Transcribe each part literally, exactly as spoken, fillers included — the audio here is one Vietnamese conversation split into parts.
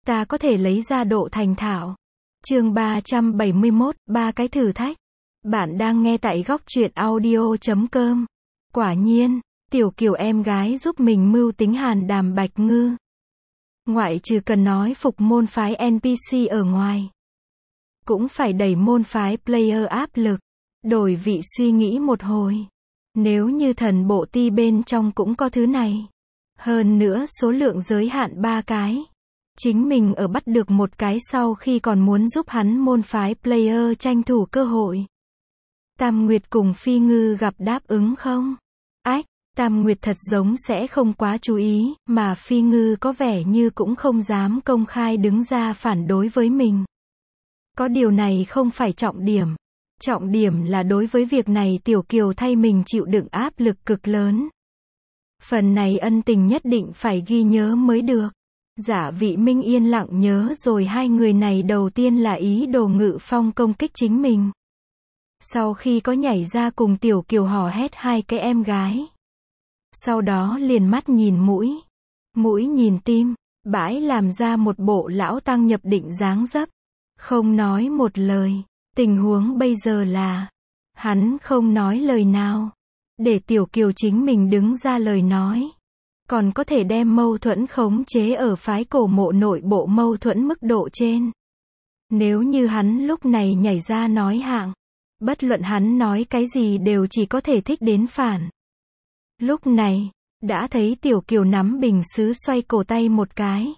ta có thể lấy ra độ thành thạo. Chương ba trăm bảy mươi mốt, ba cái thử thách. Bạn đang nghe tại góc truyện audio chấm com. Quả nhiên, Tiểu Kiều em gái giúp mình mưu tính hàn đàm bạch ngư. Ngoại trừ cần nói phục môn phái en pê xê ở ngoài, cũng phải đẩy môn phái player áp lực. Đổi vị suy nghĩ một hồi. Nếu như thần bộ ti bên trong cũng có thứ này. Hơn nữa số lượng giới hạn ba cái. Chính mình ở bắt được một cái sau khi còn muốn giúp hắn môn phái player tranh thủ cơ hội. Tam Nguyệt cùng Phi Ngư gặp đáp ứng không? Ách, Tam Nguyệt thật giống sẽ không quá chú ý, mà Phi Ngư có vẻ như cũng không dám công khai đứng ra phản đối với mình. Có điều này không phải trọng điểm. Trọng điểm là đối với việc này Tiểu Kiều thay mình chịu đựng áp lực cực lớn. Phần này ân tình nhất định phải ghi nhớ mới được. Giả Vị Minh yên lặng nhớ rồi hai người này đầu tiên là ý đồ Ngự Phong công kích chính mình. Sau khi có nhảy ra cùng Tiểu Kiều hò hét hai cái em gái. Sau đó liền mắt nhìn mũi. Mũi nhìn tim, bãi làm ra một bộ lão tăng nhập định dáng dấp. Không nói một lời. Tình huống bây giờ là, hắn không nói lời nào. Để Tiểu Kiều chính mình đứng ra lời nói. Còn có thể đem mâu thuẫn khống chế ở phái cổ mộ nội bộ mâu thuẫn mức độ trên. Nếu như hắn lúc này nhảy ra nói hạng, bất luận hắn nói cái gì đều chỉ có thể thích đến phản. Lúc này, đã thấy Tiểu Kiều nắm bình sứ xoay cổ tay một cái.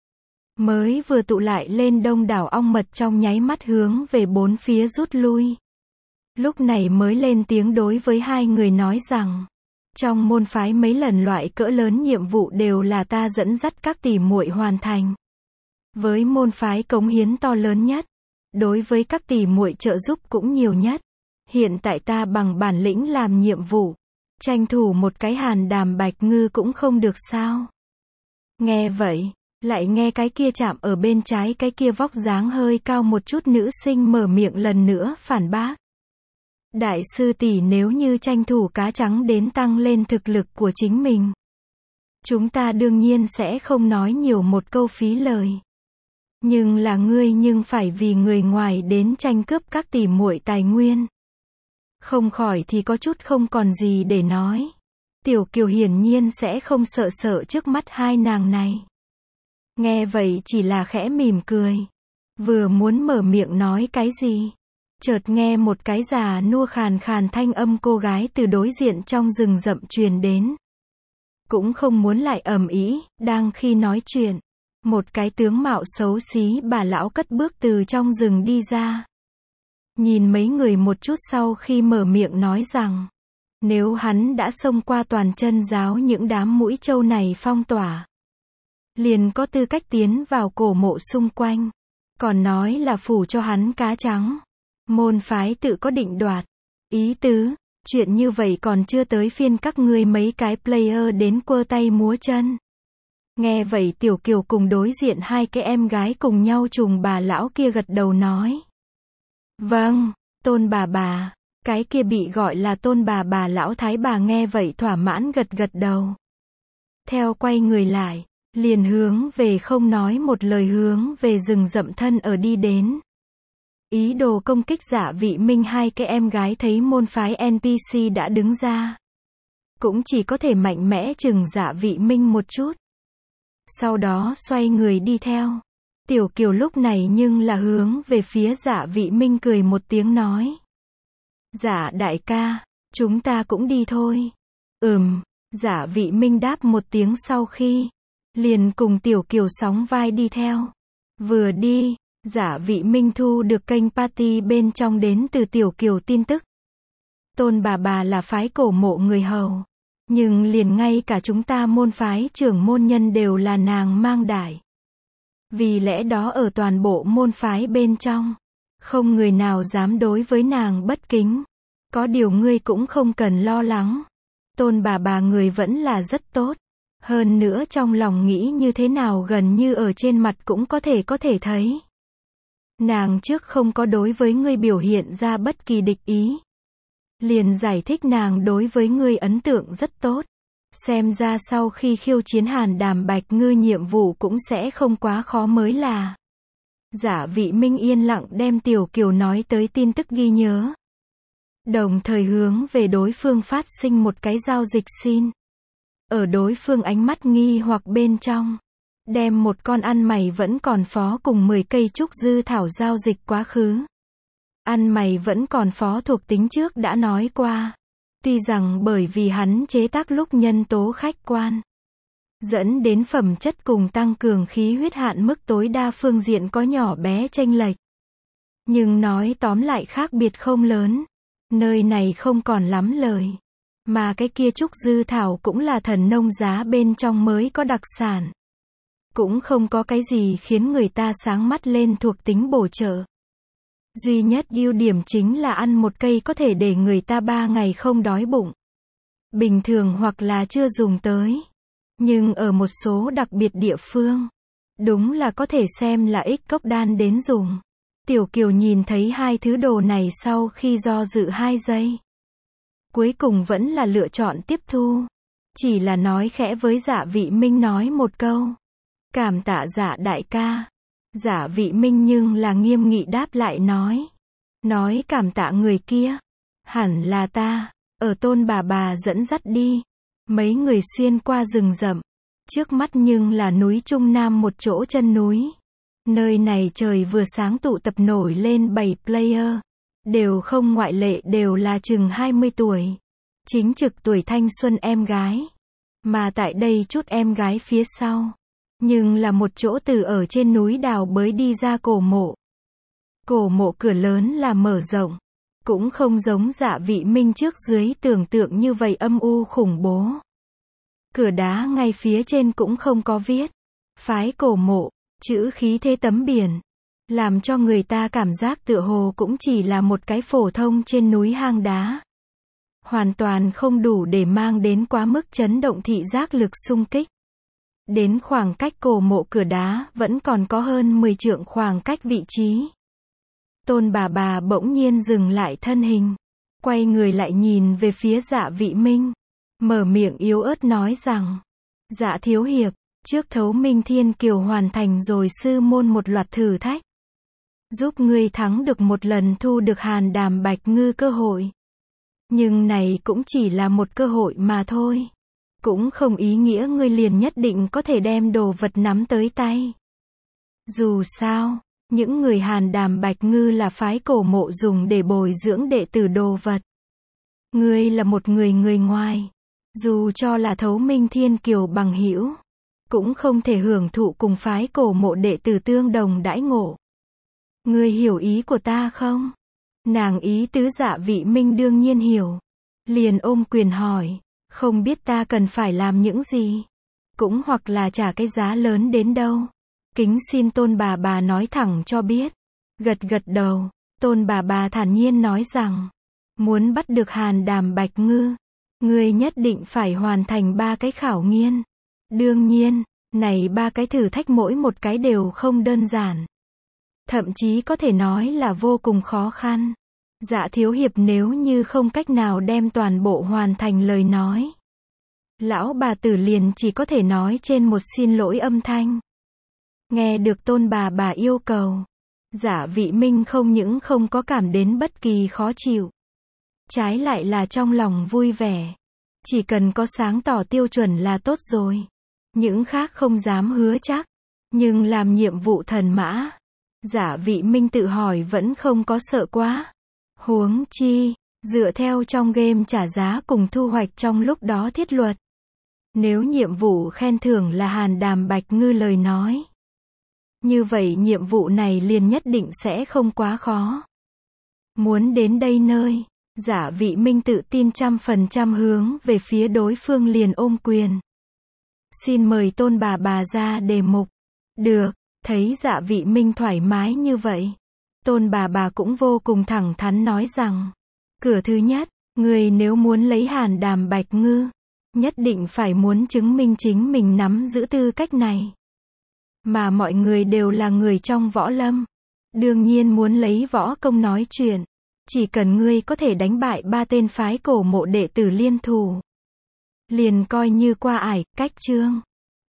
Mới vừa tụ lại lên đông đảo ong mật trong nháy mắt hướng về bốn phía rút lui. Lúc này mới lên tiếng đối với hai người nói rằng, trong môn phái mấy lần loại cỡ lớn nhiệm vụ đều là ta dẫn dắt các tỷ muội hoàn thành. Với môn phái cống hiến to lớn nhất, đối với các tỷ muội trợ giúp cũng nhiều nhất. Hiện tại ta bằng bản lĩnh làm nhiệm vụ, tranh thủ một cái hàn đàm bạch ngư cũng không được sao? Nghe vậy, lại nghe cái kia chạm ở bên trái cái kia vóc dáng hơi cao một chút nữ sinh mở miệng lần nữa phản bác. Đại sư tỷ nếu như tranh thủ cá trắng đến tăng lên thực lực của chính mình, chúng ta đương nhiên sẽ không nói nhiều một câu phí lời. Nhưng là ngươi nhưng phải vì người ngoài đến tranh cướp các tỷ muội tài nguyên. Không khỏi thì có chút không còn gì để nói. Tiểu Kiều hiển nhiên sẽ không sợ sợ trước mắt hai nàng này. Nghe vậy chỉ là khẽ mỉm cười. Vừa muốn mở miệng nói cái gì, chợt nghe một cái già nua khàn khàn thanh âm cô gái từ đối diện trong rừng rậm truyền đến. Cũng không muốn lại ầm ĩ, đang khi nói chuyện, một cái tướng mạo xấu xí bà lão cất bước từ trong rừng đi ra. Nhìn mấy người một chút sau khi mở miệng nói rằng, nếu hắn đã xông qua toàn chân giáo những đám mũi trâu này phong tỏa, liền có tư cách tiến vào cổ mộ xung quanh. Còn nói là phủ cho hắn cá trắng. Môn phái tự có định đoạt. Ý tứ, chuyện như vậy còn chưa tới phiên các ngươi mấy cái player đến quơ tay múa chân. Nghe vậy Tiểu Kiều cùng đối diện hai cái em gái cùng nhau trùng bà lão kia gật đầu nói. Vâng, Tôn bà bà. Cái kia bị gọi là Tôn bà bà lão thái bà nghe vậy thỏa mãn gật gật đầu. Theo quay người lại, liền hướng về không nói một lời hướng về rừng rậm thân ở đi đến. Ý đồ công kích Giả Vị Minh hai cái em gái thấy môn phái en pê xê đã đứng ra. Cũng chỉ có thể mạnh mẽ chừng Giả Vị Minh một chút. Sau đó xoay người đi theo. Tiểu Kiều lúc này nhưng là hướng về phía Giả Vị Minh cười một tiếng nói. Giả đại ca, chúng ta cũng đi thôi. Ừm, Giả Vị Minh đáp một tiếng sau khi, liền cùng Tiểu Kiều sóng vai đi theo. Vừa đi, Giả Vị Minh thu được kênh party bên trong đến từ Tiểu Kiều tin tức. Tôn bà bà là phái cổ mộ người hầu. Nhưng liền ngay cả chúng ta môn phái trưởng môn nhân đều là nàng mang đại. Vì lẽ đó ở toàn bộ môn phái bên trong, không người nào dám đối với nàng bất kính. Có điều ngươi cũng không cần lo lắng. Tôn bà bà người vẫn là rất tốt. Hơn nữa trong lòng nghĩ như thế nào gần như ở trên mặt cũng có thể có thể thấy. Nàng trước không có đối với ngươi biểu hiện ra bất kỳ địch ý. Liền giải thích nàng đối với ngươi ấn tượng rất tốt. Xem ra sau khi khiêu chiến Hàn Đàm Bạch Ngư nhiệm vụ cũng sẽ không quá khó mới là. Dạ Vị Minh yên lặng đem Tiểu Kiều nói tới tin tức ghi nhớ. Đồng thời hướng về đối phương phát sinh một cái giao dịch xin. Ở đối phương ánh mắt nghi hoặc bên trong. Đem một con ăn mày vẫn còn phó cùng mười cây trúc dư thảo giao dịch quá khứ. Ăn mày vẫn còn phó thuộc tính trước đã nói qua. Tuy rằng bởi vì hắn chế tác lúc nhân tố khách quan. Dẫn đến phẩm chất cùng tăng cường khí huyết hạn mức tối đa phương diện có nhỏ bé chênh lệch. Nhưng nói tóm lại khác biệt không lớn. Nơi này không còn lắm lời. Mà cái kia trúc dư thảo cũng là thần nông giá bên trong mới có đặc sản. Cũng không có cái gì khiến người ta sáng mắt lên thuộc tính bổ trợ. Duy nhất ưu điểm chính là ăn một cây có thể để người ta ba ngày không đói bụng. Bình thường hoặc là chưa dùng tới. Nhưng ở một số đặc biệt địa phương, đúng là có thể xem là ích cốc đan đến dùng. Tiểu Kiều nhìn thấy hai thứ đồ này sau khi do dự hai giây. Cuối cùng vẫn là lựa chọn tiếp thu. Chỉ là nói khẽ với Dạ Vị Minh nói một câu. Cảm tạ Dạ đại ca. Dạ Vị Minh nhưng là nghiêm nghị đáp lại nói. Nói cảm tạ người kia. Hẳn là ta. Ở Tôn bà bà dẫn dắt đi. Mấy người xuyên qua rừng rậm. Trước mắt nhưng là núi Trung Nam một chỗ chân núi. Nơi này trời vừa sáng tụ tập nổi lên bảy player. Đều không ngoại lệ đều là chừng hai mươi tuổi. Chính trực tuổi thanh xuân em gái. Mà tại đây chút em gái phía sau. Nhưng là một chỗ từ ở trên núi đào bới đi ra cổ mộ. Cổ mộ cửa lớn là mở rộng. Cũng không giống Dạ Vị Minh trước dưới tưởng tượng như vậy âm u khủng bố. Cửa đá ngay phía trên cũng không có viết. Phái cổ mộ, chữ khí thế tấm biển. Làm cho người ta cảm giác tựa hồ cũng chỉ là một cái phổ thông trên núi hang đá. Hoàn toàn không đủ để mang đến quá mức chấn động thị giác lực xung kích. Đến khoảng cách cổ mộ cửa đá vẫn còn có hơn mười trượng khoảng cách vị trí. Tôn bà bà bỗng nhiên dừng lại thân hình. Quay người lại nhìn về phía Dạ Vị Minh. Mở miệng yếu ớt nói rằng. Dạ thiếu hiệp, trước Thấu Minh Thiên Kiều hoàn thành rồi sư môn một loạt thử thách. Giúp ngươi thắng được một lần thu được Hàn Đàm Bạch Ngư cơ hội. Nhưng này cũng chỉ là một cơ hội mà thôi. Cũng không ý nghĩa ngươi liền nhất định có thể đem đồ vật nắm tới tay. Dù sao, những người Hàn Đàm Bạch Ngư là phái cổ mộ dùng để bồi dưỡng đệ tử đồ vật. Ngươi là một người người ngoài. Dù cho là Thấu Minh Thiên Kiều bằng hữu, cũng không thể hưởng thụ cùng phái cổ mộ đệ tử tương đồng đãi ngộ. Ngươi hiểu ý của ta không? Nàng ý tứ Dạ Vị Minh đương nhiên hiểu. Liền ôm quyền hỏi, không biết ta cần phải làm những gì? Cũng hoặc là trả cái giá lớn đến đâu? Kính xin Tôn bà bà nói thẳng cho biết. Gật gật đầu, Tôn bà bà thản nhiên nói rằng, muốn bắt được Hàn Đàm Bạch Ngư, ngươi nhất định phải hoàn thành ba cái khảo nghiên. Đương nhiên, này ba cái thử thách mỗi một cái đều không đơn giản. Thậm chí có thể nói là vô cùng khó khăn. Dạ thiếu hiệp nếu như không cách nào đem toàn bộ hoàn thành lời nói. Lão bà tử liền chỉ có thể nói trên một xin lỗi âm thanh. Nghe được Tôn bà bà yêu cầu. Dạ Vị Minh không những không có cảm đến bất kỳ khó chịu. Trái lại là trong lòng vui vẻ. Chỉ cần có sáng tỏ tiêu chuẩn là tốt rồi. Những khác không dám hứa chắc. Nhưng làm nhiệm vụ thần mã. Dạ Vị Minh tự hỏi vẫn không có sợ quá. Huống chi, dựa theo trong game trả giá cùng thu hoạch trong lúc đó thiết luật. Nếu nhiệm vụ khen thưởng là Hàn Đàm Bạch Ngư lời nói. Như vậy nhiệm vụ này liền nhất định sẽ không quá khó. Muốn đến đây nơi, Dạ Vị Minh tự tin trăm phần trăm hướng về phía đối phương liền ôm quyền. Xin mời Tôn bà bà ra đề mục. Được, thấy Dạ Vị Minh thoải mái như vậy. Tôn bà bà cũng vô cùng thẳng thắn nói rằng. Cửa thứ nhất, người nếu muốn lấy Hàn Đàm Bạch Ngư, nhất định phải muốn chứng minh chính mình nắm giữ tư cách này. Mà mọi người đều là người trong võ lâm. Đương nhiên muốn lấy võ công nói chuyện. Chỉ cần ngươi có thể đánh bại ba tên phái cổ mộ đệ tử liên thủ. Liền coi như qua ải, cách chương.